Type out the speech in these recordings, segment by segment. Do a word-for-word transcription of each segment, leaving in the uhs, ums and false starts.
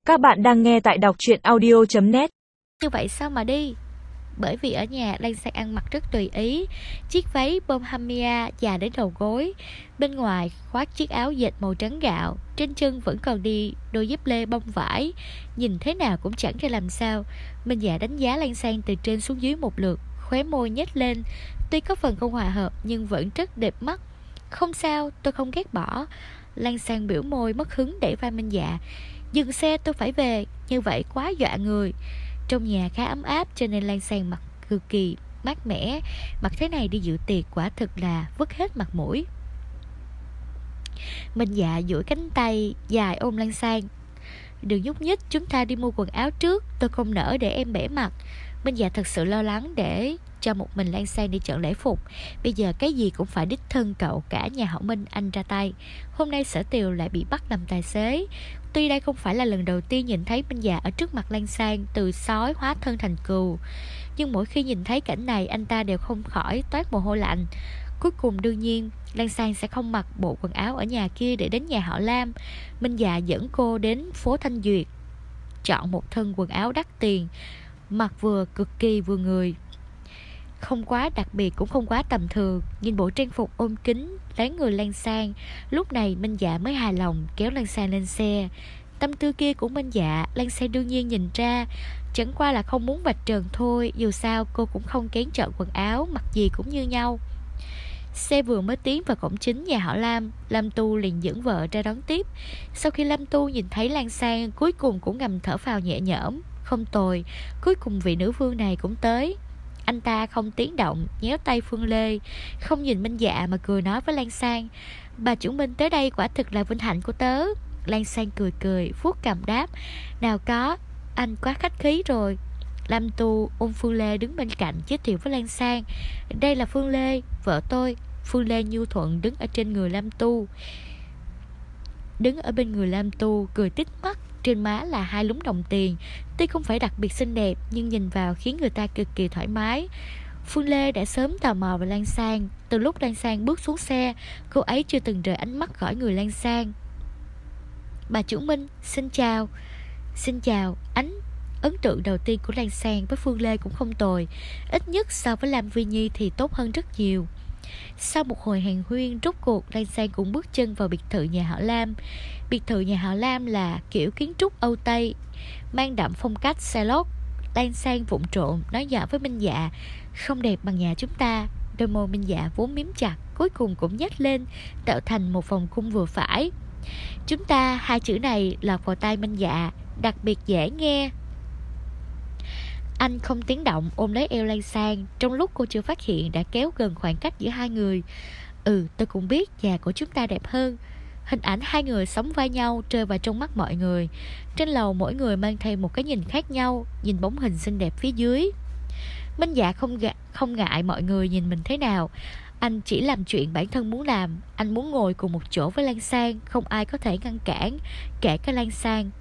Các bạn đang nghe tại đọc truyện audio chấm net. Như vậy sao mà đi? Bởi vì ở nhà Lan Sang ăn mặc rất tùy ý. Chiếc váy Bohemia dài đến đầu gối, bên ngoài khoác chiếc áo dệt màu trắng gạo, trên chân vẫn còn đi đôi dép lê bông vải, nhìn thế nào cũng chẳng ra làm sao. Minh Dạ đánh giá Lan Sang từ trên xuống dưới một lượt, khóe môi nhếch lên. Tuy có phần không hòa hợp nhưng vẫn rất đẹp mắt. Không sao, tôi không ghét bỏ. Lan Sang biểu môi mất hứng đẩy vai Minh Dạ. Dừng xe, tôi phải về. Như vậy quá dọa người. Trong nhà khá ấm áp cho nên Lan Sang mặc cực kỳ mát mẻ. Mặc thế này đi dự tiệc quả thực là vứt hết mặt mũi. Minh Dạ duỗi cánh tay dài ôm Lan Sang. Đừng nhúc nhích, chúng ta đi mua quần áo trước. Tôi không nỡ để em bể mặt. Minh Dạ thật sự lo lắng để cho một mình Lan Sang đi chọn lễ phục. Bây giờ cái gì cũng phải đích thân cậu cả nhà họ Minh anh ra tay. Hôm nay Sở Tiều lại bị bắt làm tài xế. Tuy đây không phải là lần đầu tiên nhìn thấy Minh Dạ ở trước mặt Lan Sang từ sói hóa thân thành cừu, nhưng mỗi khi nhìn thấy cảnh này anh ta đều không khỏi toát mồ hôi lạnh. Cuối cùng đương nhiên Lan Sang sẽ không mặc bộ quần áo ở nhà kia để đến nhà họ Lam. Minh Dạ dẫn cô đến phố Thanh Duyệt, chọn một thân quần áo đắt tiền, mặc vừa cực kỳ vừa người, không quá đặc biệt cũng không quá tầm thường. Nhìn bộ trang phục ôm kính dáng người Lan Sang, lúc này Minh Dạ mới hài lòng kéo Lan Sang lên xe. Tâm tư kia của Minh Dạ Lan Sang đương nhiên nhìn ra, chẳng qua là không muốn vạch trần thôi. Dù sao cô cũng không kén chọn quần áo, mặc gì cũng như nhau. Xe vừa mới tiến vào cổng chính nhà họ Lam, Lam Tu liền dẫn vợ ra đón tiếp. Sau khi Lam Tu nhìn thấy Lan Sang, cuối cùng cũng ngầm thở phào nhẹ nhõm. Không tồi, cuối cùng vị nữ vương này cũng tới. Anh ta không tiếng động nhéo tay Phương Lê, không nhìn Minh Dạ mà cười nói với Lan Sang: bà chủ Minh tới đây quả thực là vinh hạnh của tớ. Lan Sang cười cười vuốt cằm đáp: nào có, anh quá khách khí rồi. Lam Tu ôm Phương Lê đứng bên cạnh giới thiệu với Lan Sang: đây là Phương Lê, vợ tôi. Phương Lê nhu thuận đứng ở trên người Lam Tu, đứng ở bên người Lam Tu cười tít mắt, trên má là hai lúm đồng tiền. Tuy không phải đặc biệt xinh đẹp nhưng nhìn vào khiến người ta cực kỳ thoải mái. Phương Lê đã sớm tò mò về Lan Sang. Từ lúc Lan Sang bước xuống xe, cô ấy chưa từng rời ánh mắt khỏi người Lan Sang. Bà chủ Minh, xin chào. Xin chào. Ánh ấn tượng đầu tiên của Lan Sang với Phương Lê cũng không tồi, ít nhất so với Lam Vi Nhi thì tốt hơn rất nhiều. Sau một hồi hàn huyên, rốt cuộc Lan Sang cũng bước chân vào biệt thự nhà họ Lam. Biệt thự nhà họ Lam là kiểu kiến trúc Âu Tây, mang đậm phong cách Sherlock. Lan Sang vụng trộn nói nhỏ với Minh Dạ: không đẹp bằng nhà chúng ta. Đôi môi Minh Dạ vốn mím chặt cuối cùng cũng nhếch lên, tạo thành một vòng cung vừa phải. Chúng ta, hai chữ này lọt vào tai Minh Dạ đặc biệt dễ nghe. Anh không tiếng động ôm lấy eo Lan Sang, trong lúc cô chưa phát hiện đã kéo gần khoảng cách giữa hai người. Ừ, tôi cũng biết nhà của chúng ta đẹp hơn. Hình ảnh hai người sóng vai nhau rơi vào trong mắt mọi người. Trên lầu mỗi người mang thêm một cái nhìn khác nhau, nhìn bóng hình xinh đẹp phía dưới. Minh Dạ không, gạ, không ngại mọi người nhìn mình thế nào. Anh chỉ làm chuyện bản thân muốn làm. Anh muốn ngồi cùng một chỗ với Lan Sang, không ai có thể ngăn cản, kể cả Lan Sang.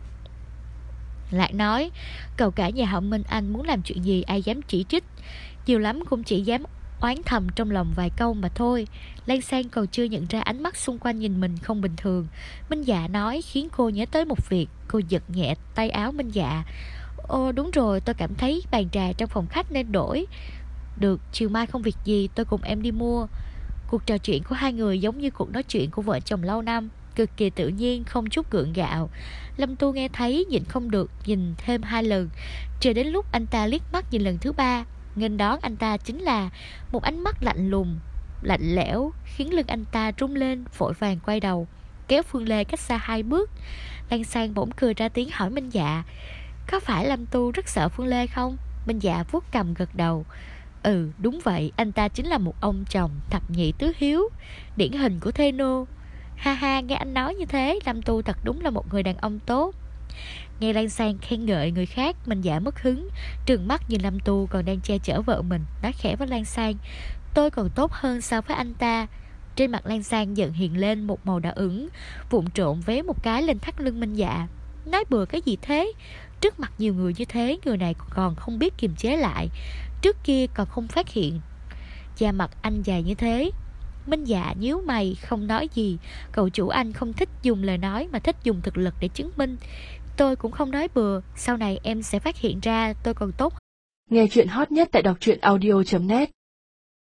Lại nói, cậu cả nhà họ Minh anh muốn làm chuyện gì ai dám chỉ trích, nhiều lắm cũng chỉ dám oán thầm trong lòng vài câu mà thôi. Lan Sang còn chưa nhận ra ánh mắt xung quanh nhìn mình không bình thường. Minh Dạ nói khiến cô nhớ tới một việc. Cô giật nhẹ tay áo Minh Dạ. Ồ đúng rồi, tôi cảm thấy bàn trà trong phòng khách nên đổi. Được, chiều mai không việc gì tôi cùng em đi mua. Cuộc trò chuyện của hai người giống như cuộc nói chuyện của vợ chồng lâu năm, cực kỳ tự nhiên, không chút gượng gạo. Lâm Tu nghe thấy nhịn không được nhìn thêm hai lần, chờ đến lúc anh ta liếc mắt nhìn lần thứ ba, nghênh đón anh ta chính là một ánh mắt lạnh lùng, lạnh lẽo, khiến lưng anh ta rung lên, vội vàng quay đầu kéo Phương Lê cách xa hai bước. Lan Sang bỗng cười ra tiếng hỏi Minh Dạ: có phải Lâm Tu rất sợ Phương Lê không? Minh Dạ vuốt cằm gật đầu: ừ đúng vậy, anh ta chính là một ông chồng thập nhị tứ hiếu, điển hình của thê nô. Ha ha, nghe anh nói như thế, Lâm Tu thật đúng là một người đàn ông tốt. Nghe Lan Sang khen ngợi người khác, Minh Dạ mất hứng, trừng mắt nhìn Lâm Tu còn đang che chở vợ mình, nói khẽ với Lan Sang: tôi còn tốt hơn so với anh ta. Trên mặt Lan Sang dần hiện lên một màu đỏ ửng, vụng trộn véo một cái lên thắt lưng Minh Dạ. Nói bừa cái gì thế? Trước mặt nhiều người như thế, người này còn không biết kiềm chế lại. Trước kia còn không phát hiện da mặt anh dài như thế. Minh Dạ nhíu mày không nói gì. Cậu chủ anh không thích dùng lời nói mà thích dùng thực lực để chứng minh. Tôi cũng không nói bừa, sau này em sẽ phát hiện ra tôi còn tốt. Nghe chuyện hot nhất tại đọc truyện audio chấm net.